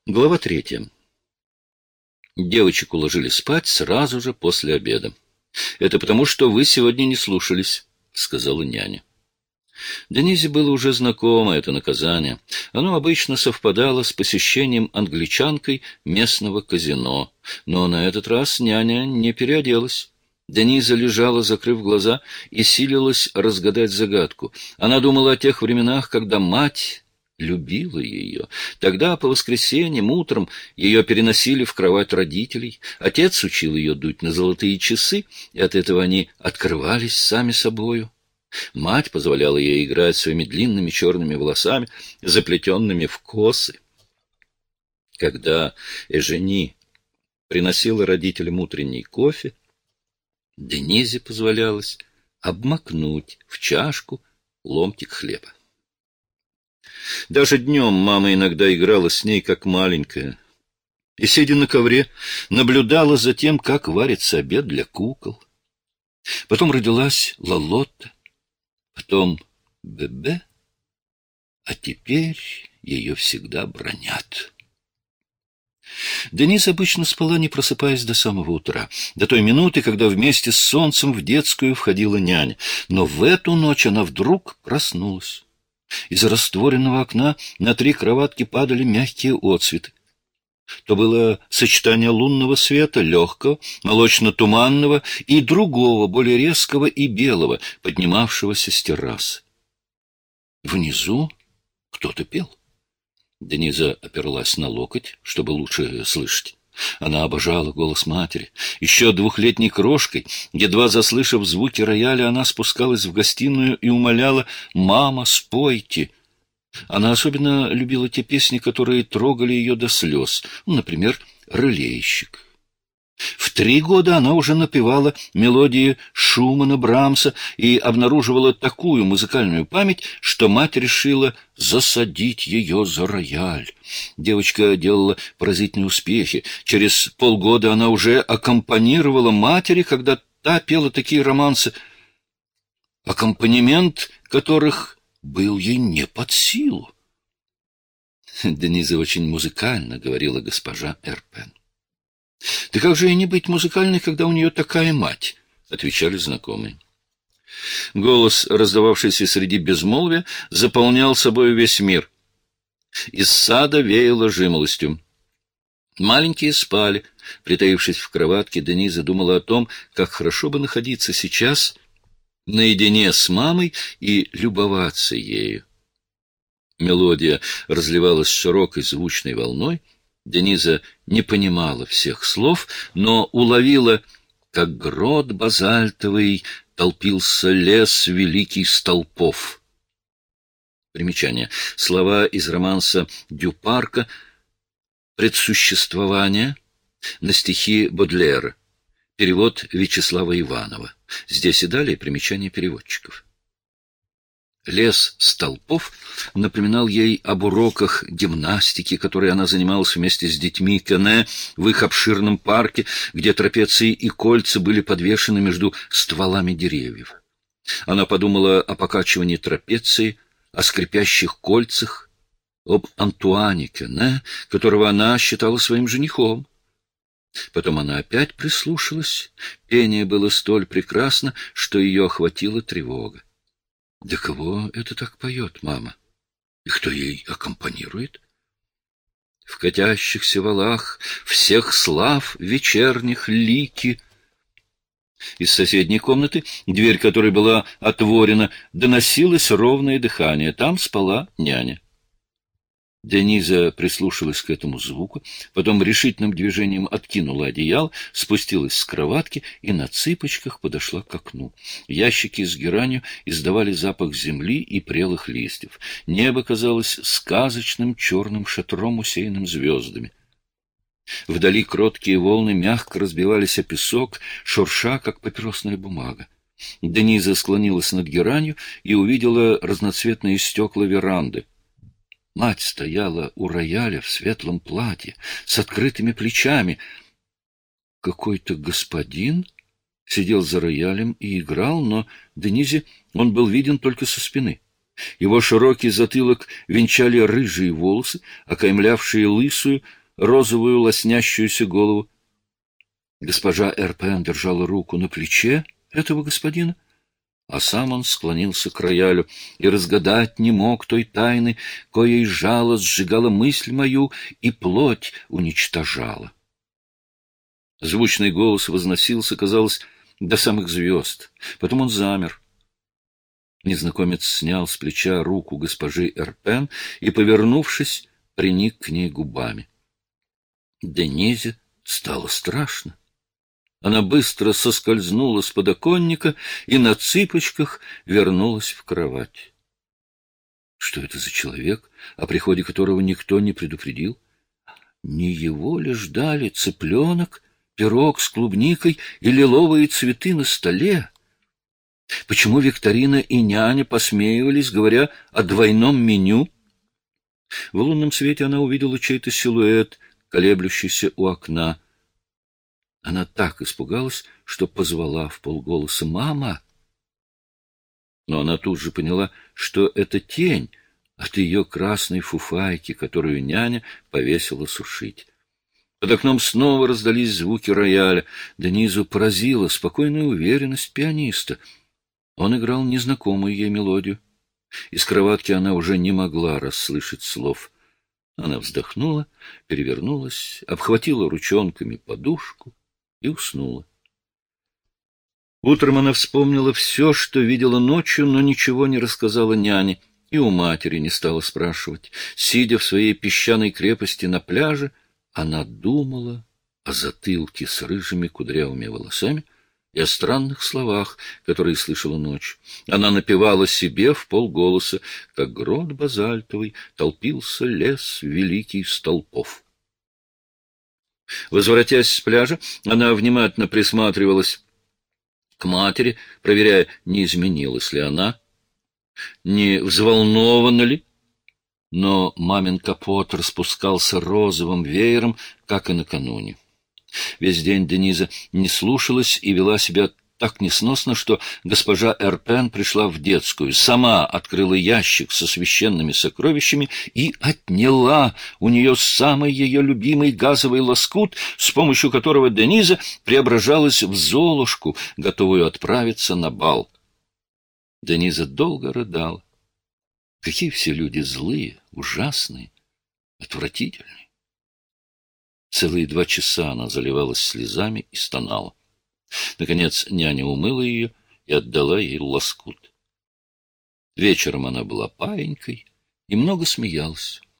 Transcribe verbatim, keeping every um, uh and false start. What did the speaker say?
Глава третья. Девочек уложили спать сразу же после обеда. «Это потому, что вы сегодня не слушались», — сказала няня. Денизе было уже знакомо это наказание. Оно обычно совпадало с посещением англичанкой местного казино. Но на этот раз няня не переоделась. Дениза лежала, закрыв глаза, и силилась разгадать загадку. Она думала о тех временах, когда мать любила ее. Тогда по воскресеньям утром ее переносили в кровать родителей. Отец учил ее дуть на золотые часы, и от этого они открывались сами собою. Мать позволяла ей играть своими длинными черными волосами, заплетенными в косы. Когда Эжени приносила родителям утренний кофе, Денизе позволялось обмакнуть в чашку ломтик хлеба. Даже днем мама иногда играла с ней, как маленькая, и, сидя на ковре, наблюдала за тем, как варится обед для кукол. Потом родилась Лолотта, потом Бебе, а теперь ее всегда бранят. Денис обычно спала, не просыпаясь до самого утра, до той минуты, когда вместе с солнцем в детскую входила няня. Но в эту ночь она вдруг проснулась. Из растворенного окна на три кроватки падали мягкие отсветы. То было сочетание лунного света, легкого, молочно-туманного, и другого, более резкого и белого, поднимавшегося с террасы. Внизу кто-то пел. Дениза оперлась на локоть, чтобы лучше слышать. Она обожала голос матери. Еще двухлетней крошкой, едва заслышав звуки рояля, она спускалась в гостиную и умоляла: «Мама, спойте!» Она особенно любила те песни, которые трогали ее до слез, например, «Рылейщик». В три года она уже напевала мелодии Шумана, Брамса и обнаруживала такую музыкальную память, что мать решила засадить ее за рояль. Девочка делала поразительные успехи. Через полгода она уже аккомпанировала матери, когда та пела такие романсы, аккомпанемент которых был ей не под силу. Дениза очень музыкально, говорила госпожа Эрпен. «Да как же и не быть музыкальной, когда у нее такая мать?» — отвечали знакомые. Голос, раздававшийся среди безмолвия, заполнял собой весь мир. Из сада веяло жимолостью. Маленькие спали. Притаившись в кроватке, Дениза думала о том, как хорошо бы находиться сейчас наедине с мамой и любоваться ею. Мелодия разливалась широкой звучной волной. Дениза не понимала всех слов, но уловила, как грот базальтовый толпился лес великий столпов. Примечание. Слова из романса Дюпарка «Предсуществование» на стихи Бодлера. Перевод Вячеслава Иванова. Здесь и далее примечание переводчиков. Лес столпов напоминал ей об уроках гимнастики, которые она занималась вместе с детьми Кене в их обширном парке, где трапеции и кольца были подвешены между стволами деревьев. Она подумала о покачивании трапеции, о скрипящих кольцах, об Антуане Кене, которого она считала своим женихом. Потом она опять прислушалась. Пение было столь прекрасно, что ее охватила тревога. Да кого это так поет мама? И кто ей аккомпанирует? В катящихся валах всех слав вечерних лики. Из соседней комнаты, дверь которой была отворена, доносилось ровное дыхание. Там спала няня. Дениза прислушалась к этому звуку, потом решительным движением откинула одеяло, спустилась с кроватки и на цыпочках подошла к окну. Ящики с геранью издавали запах земли и прелых листьев. Небо казалось сказочным черным шатром, усеянным звездами. Вдали кроткие волны мягко разбивались о песок, шурша, как папиросная бумага. Дениза склонилась над геранью и увидела разноцветные стекла веранды. Мать стояла у рояля в светлом платье, с открытыми плечами. Какой-то господин сидел за роялем и играл, но Денизе он был виден только со спины. Его широкий затылок венчали рыжие волосы, окаймлявшие лысую, розовую лоснящуюся голову. Госпожа Эрпен держала руку на плече этого господина, а сам он склонился к роялю и разгадать не мог той тайны, коей жало сжигала мысль мою и плоть уничтожала. Звучный голос возносился, казалось, до самых звезд. Потом он замер. Незнакомец снял с плеча руку госпожи Эрпен и, повернувшись, приник к ней губами. Денизе стало страшно. Она быстро соскользнула с подоконника и на цыпочках вернулась в кровать. Что это за человек, о приходе которого никто не предупредил? Не его ли ждали цыпленок, пирог с клубникой и лиловые цветы на столе? Почему Викторина и няня посмеивались, говоря о двойном меню? В лунном свете она увидела чей-то силуэт, колеблющийся у окна. Она так испугалась, что позвала вполголоса: «Мама!» Но она тут же поняла, что это тень от ее красной фуфайки, которую няня повесила сушить. Под окном снова раздались звуки рояля. Денизу поразила спокойная уверенность пианиста. Он играл незнакомую ей мелодию. Из кроватки она уже не могла расслышать слов. Она вздохнула, перевернулась, обхватила ручонками подушку и уснула. Утром она вспомнила все, что видела ночью, но ничего не рассказала няне, и у матери не стала спрашивать. Сидя в своей песчаной крепости на пляже, она думала о затылке с рыжими кудрявыми волосами и о странных словах, которые слышала ночью. Она напевала себе вполголоса: как грот базальтовый толпился лес великий столпов. Возвратясь с пляжа, она внимательно присматривалась к матери, проверяя, не изменилась ли она, не взволнована ли. Но мамин капот распускался розовым веером, как и накануне. Весь день Дениза не слушалась и вела себя так несносно, что госпожа Эрпен пришла в детскую, сама открыла ящик со священными сокровищами и отняла у нее самый ее любимый газовый лоскут, с помощью которого Дениза преображалась в Золушку, готовую отправиться на бал. Дениза долго рыдала. Какие все люди злые, ужасные, отвратительные. Целые два часа она заливалась слезами и стонала. Наконец няня умыла ее и отдала ей лоскут. Вечером она была паинькой и много смеялась.